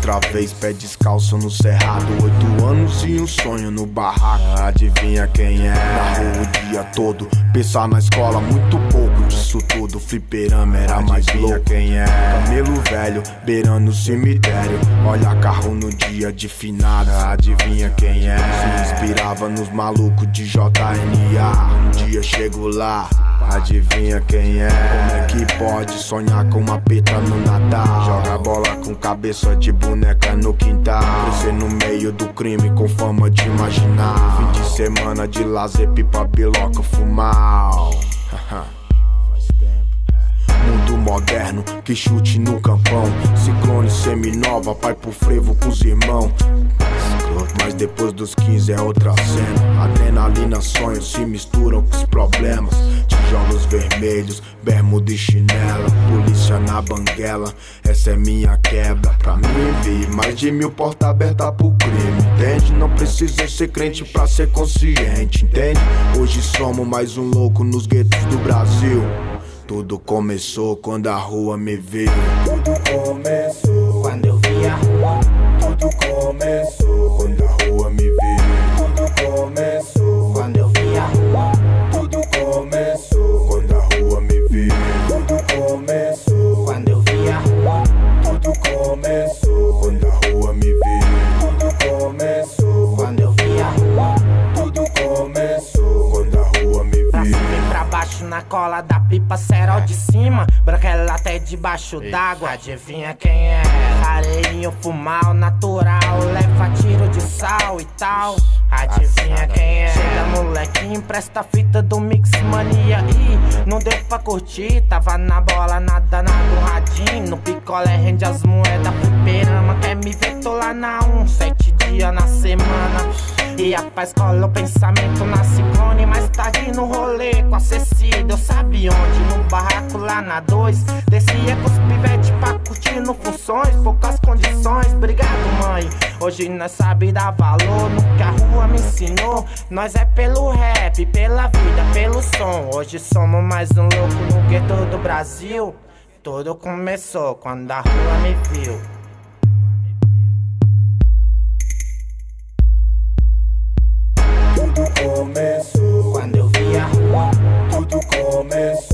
outra vez, pé descalço no cerrado. 8 anos e um sonho no barraco. Adivinha quem é? Na rua o dia todo, pensar na escola muito pouco disso tudo. Fliperama era mais louco. Quem é? Camelo velho, beirando o cemitério. Olha carro no dia de finada. Adivinha quem é? Se inspirava nos malucos de JNA. Um dia chego lá, adivinha quem é? Como é que pode sonhar com uma peta no Natal? Joga bola com cabeça de boneca no quintal. Crescer no meio do crime com fama de marginal. Fim de semana de lazer, pipa, biloca, fumal. Mundo moderno, que chute no campão. Ciclone seminova, pai pro frevo com os irmãos. Mas depois dos 15 é outra cena. Adrenalina, sonhos se misturam com os problemas. Tijolos vermelhos, bermuda e chinela. Polícia na banguela, essa é minha quebra. Pra mim vi mais de 1000 portas abertas pro crime, entende? Não precisa ser crente pra ser consciente, entende? Hoje somos mais um louco nos guetos do Brasil. Tudo começou quando a rua me viu. Tudo começou quando eu vi a rua. Tudo começou quando a rua me viu. Tudo começou quando eu vi a rua. Tudo começou quando a rua me viu. Tudo começou quando eu vi a rua. Tudo começou quando a rua me viu. Tudo começou quando eu vi a rua. Tudo começou quando a rua me viu. Pra cima e pra baixo na cola da pipa, cerol de cima, branquela até debaixo d'água. Adivinha quem é? Areinho fumal natural, leva tiro de sal e tal. Adivinha quem é? Chega molequinho, empresta a fita do Mix Mania. E não deu pra curtir, tava na bola, nada no radinho. No picolé rende as moedas, fliperama. Quer me ver, tô lá na 7 dias na semana. E a paz cola o pensamento na Ciclone. Mais tarde no rolê com a Cecília, eu sabe onde? No barraco lá na 2. Descia com os pivete pra curtir no funções. Poucas condições, obrigado mãe. Hoje nós sabe dar valor no que a rua me ensinou. Nós é pelo rap, pela vida, pelo som. Hoje somos mais um louco no gueto do Brasil. Tudo começou quando a rua me viu. Tudo começou quando eu vi a rua. Tudo começou